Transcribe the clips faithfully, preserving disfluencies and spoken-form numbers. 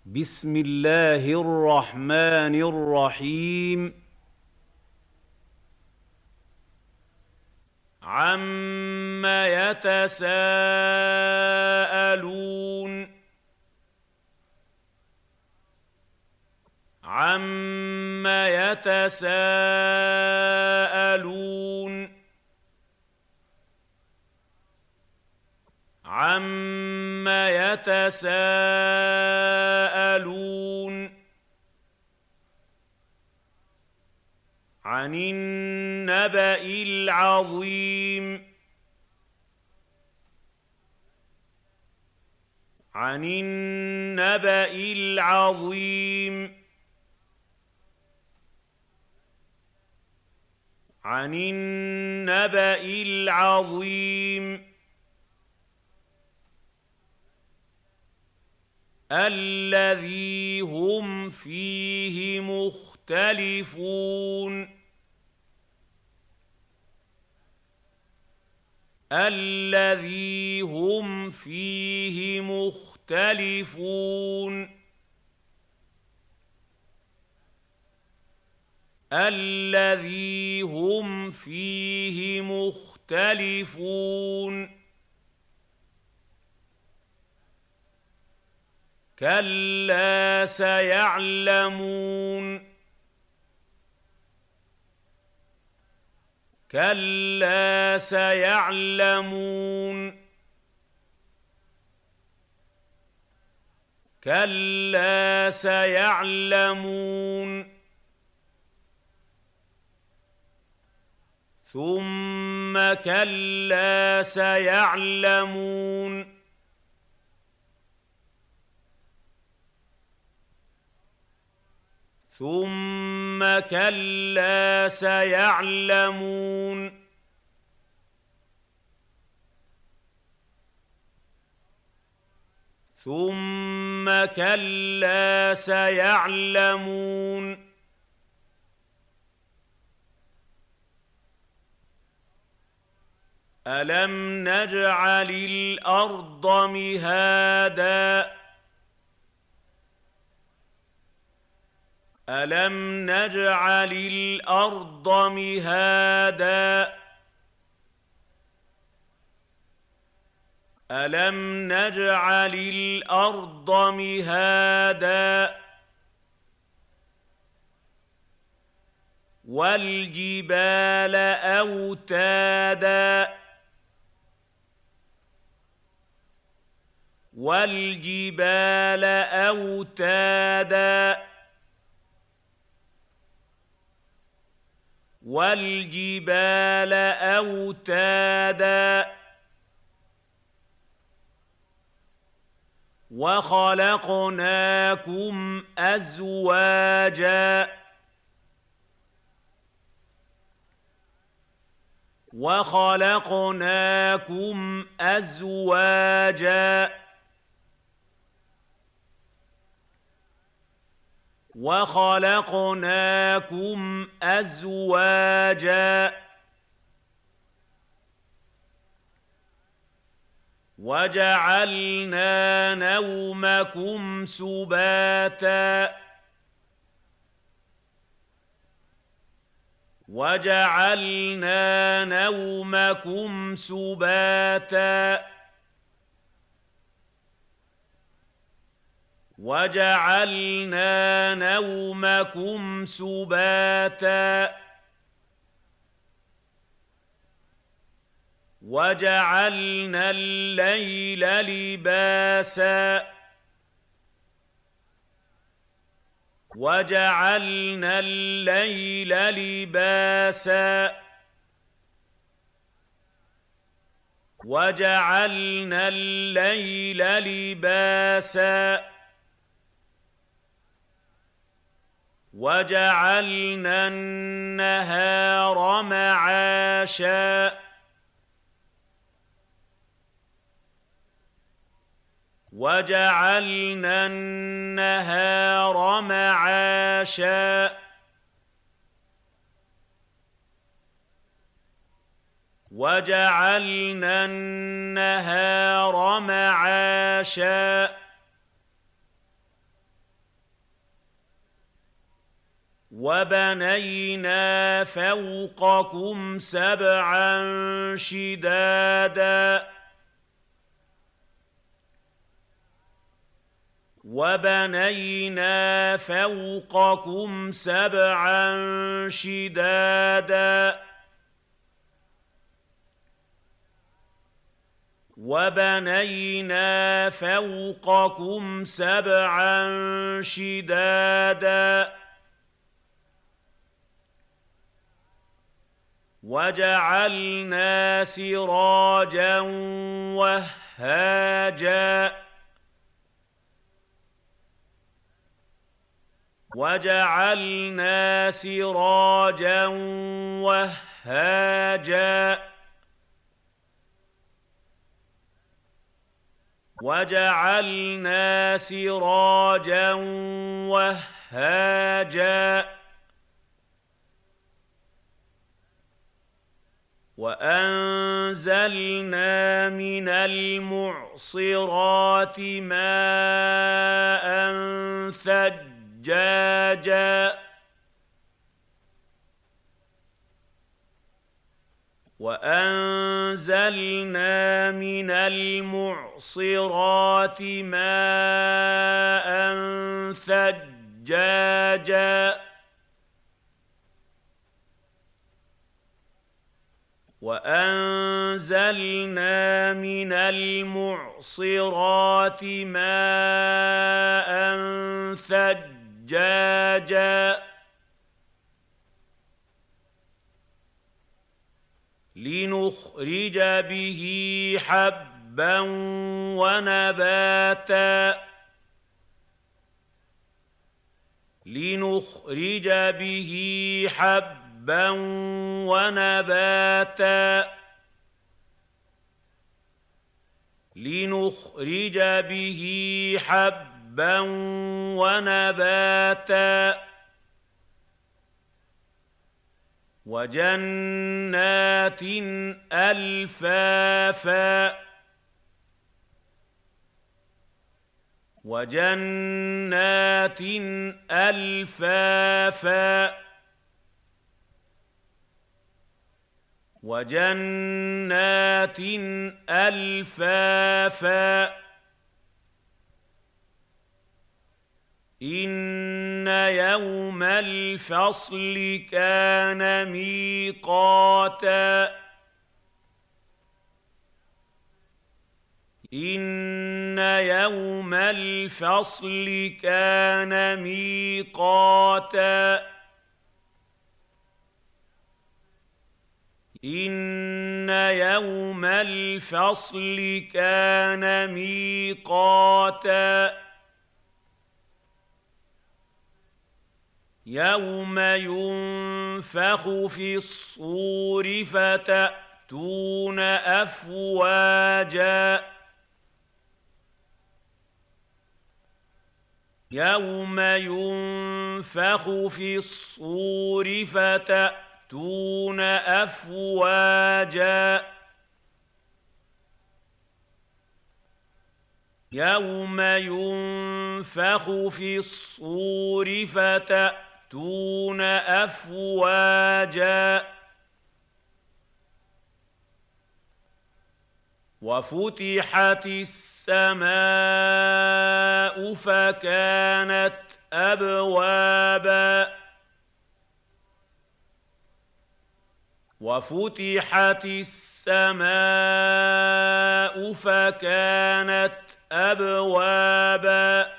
بسم الله الرحمن الرحيم. عَمَّ يَتَسَاءَلُونَ عَمَّ يَتَسَاءَلُونَ عَمَّ يَتَسَاءَلُونَ عَنِ النَّبَإِ الْعَظِيمِ عَنِ النَّبَإِ الْعَظِيمِ عَنِ النَّبَإِ الْعَظِيمِ الَّذِي هُمْ فِيهِ مُخْتَلِفُونَ الَّذِي هُمْ فِيهِ مُخْتَلِفُونَ الَّذِي هُمْ فِيهِ مُخْتَلِفُونَ كَلَّا سَيَعْلَمُونَ كَلَّا سَيَعْلَمُونَ كَلَّا سَيَعْلَمُونَ ثُمَّ كَلَّا سَيَعْلَمُونَ ثُمَّ كَلَّا سَيَعْلَمُونَ ثُمَّ كَلَّا سَيَعْلَمُونَ أَلَمْ نَجْعَلِ الْأَرْضَ مِهَادًا أَلَمْ نَجْعَلِ الْأَرْضَ مِهَادًا أَلَمْ نَجْعَلِ الْأَرْضَ مِهَادًا وَالْجِبَالَ أَوْتَادًا وَالْجِبَالَ أَوْتَادًا وَالْجِبَالَ أَوْتَادًا وَخَلَقْنَاكُمْ أَزْوَاجًا وَخَلَقْنَاكُمْ أَزْوَاجًا وَخَلَقْنَاكُمْ أَزْوَاجًا وَجَعَلْنَا نَوْمَكُمْ سُبَاتًا وَجَعَلْنَا نَوْمَكُمْ سُبَاتًا وَجَعَلْنَا نَوْمَكُمْ سُبَاتًا وَجَعَلْنَا اللَّيْلَ لِبَاسًا وَجَعَلْنَا اللَّيْلَ لِبَاسًا وَجَعَلْنَا اللَّيْلَ لِبَاسًا وَجَعَلْنَا النَّهَارَ مَعَاشًا وَجَعَلْنَا النَّهَارَ مَعَاشًا وَجَعَلْنَا النَّهَارَ مَعَاشًا وبنينا فوقكم سبعا شدادا وبنينا فوقكم سبعا شدادا وبنينا فوقكم سبعا شدادا وجعلنا سراجا وهاجا وجعلنا سراجا وهاجا وجعلنا سراجا وهاجا وأنزلنا من المعصرات ماء ثجاجا وأنزلنا من المعصرات ماء ثجاجا وأنزلنا من المعصرات ماء ثجاجا لنخرج به حبا ونباتا لنخرج به حبا ونباتا لنخرج به حبا ونباتا وجنات ألفافا وجنات ألفافا وجنات ألفافا إن يوم الفصل كان ميقاتا إن يوم الفصل كان ميقاتا إن يوم الفصل كان ميقاتا يوم ينفخ في الصور فتأتون أفواجا يوم ينفخ في الصور فتأتون أفواجا يوم ينفخ في الصور فتأتون أفواجا وفتحت السماء فكانت أبوابا وفتحت السماء فكانت أبوابا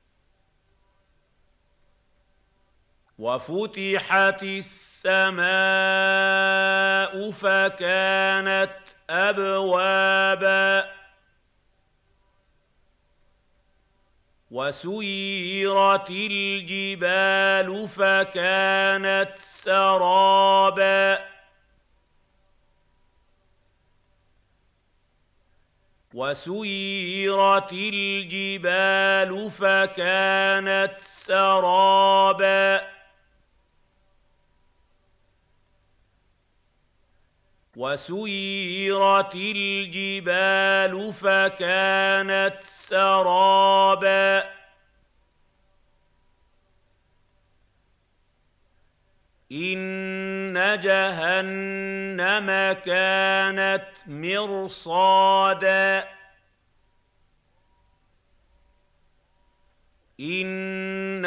وفتحت السماء فكانت أبوابا وسيرت الجبال فكانت سرابا وسيرت الجبال فكانت سرابا وسيرت الجبال فكانت سرابا إن جهنم كانت مرصادا إن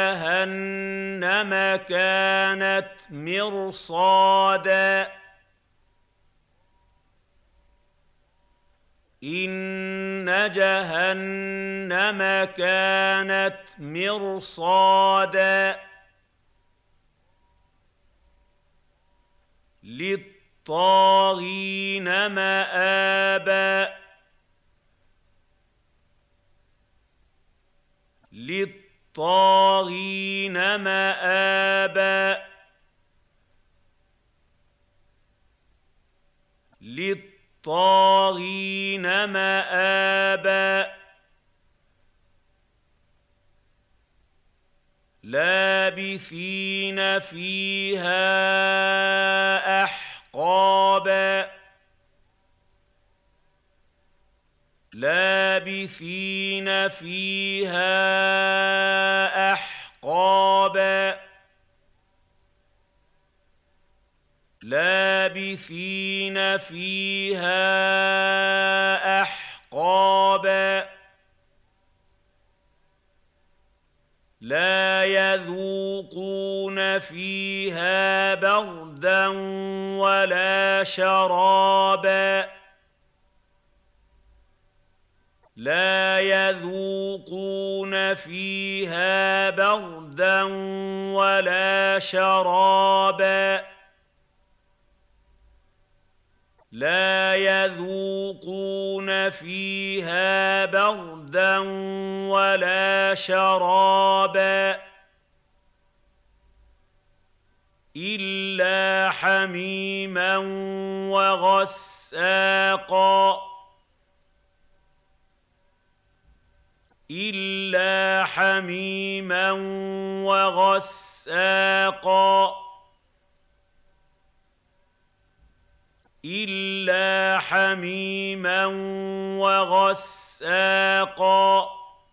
جهنم كانت مرصادا إن جهنم كانت مرصادا للطاغين مآبا للطاغين مآبا للطاغين مآبا لابثين فيها أحقابا لابثين فيها أحقابا لابثين فيها أحقابا لا يذوقون فيها بردا ولا شرابا لا يذوقون فيها بردا ولا شرابا لا يذوقون فيها بردا ولا شرابا إلا حميما وغساقا إلا حميما وغساقا إلا حميما وغساقا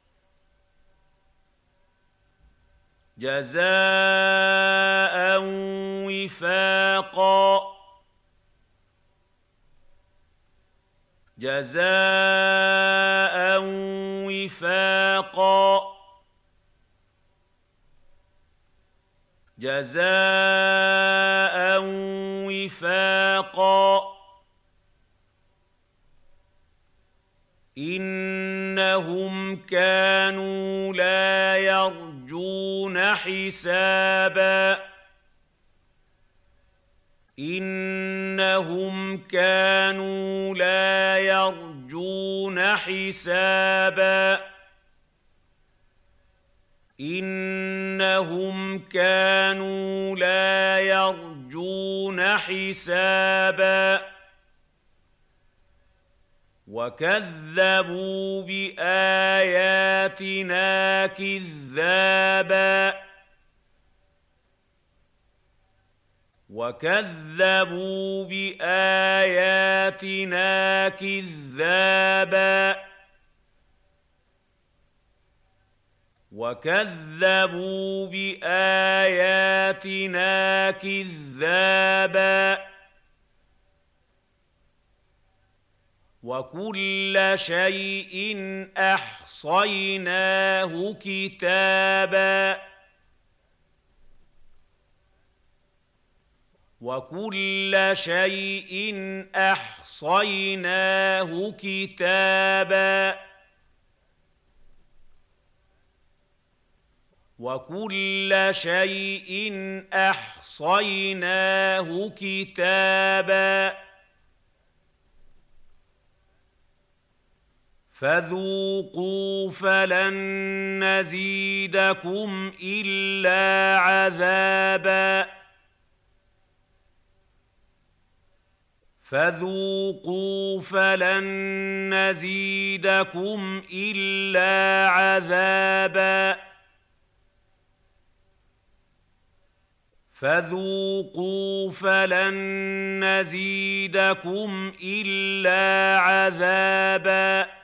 جزاء وفاقا جزاء وفاقا جزاء وفاقا إنهم كانوا لا يرجون حسابا إنهم كانوا لا يرجون حسابا إنهم كانوا لا يرجون حسابا وكذبوا بآياتنا كذابا وكذبوا بآياتنا كذابا وكذبوا بآياتنا كذابا وكل شيء أحصيناه كتابا وكل شيء أحصيناه كتابا وكل شيء أحصيناه كتابا فذوقوا فلن نزيدكم إلا عذابا فذوقوا فلن نزيدكم إلا عذابا فذوقوا فلن نزيدكم إلا عذابا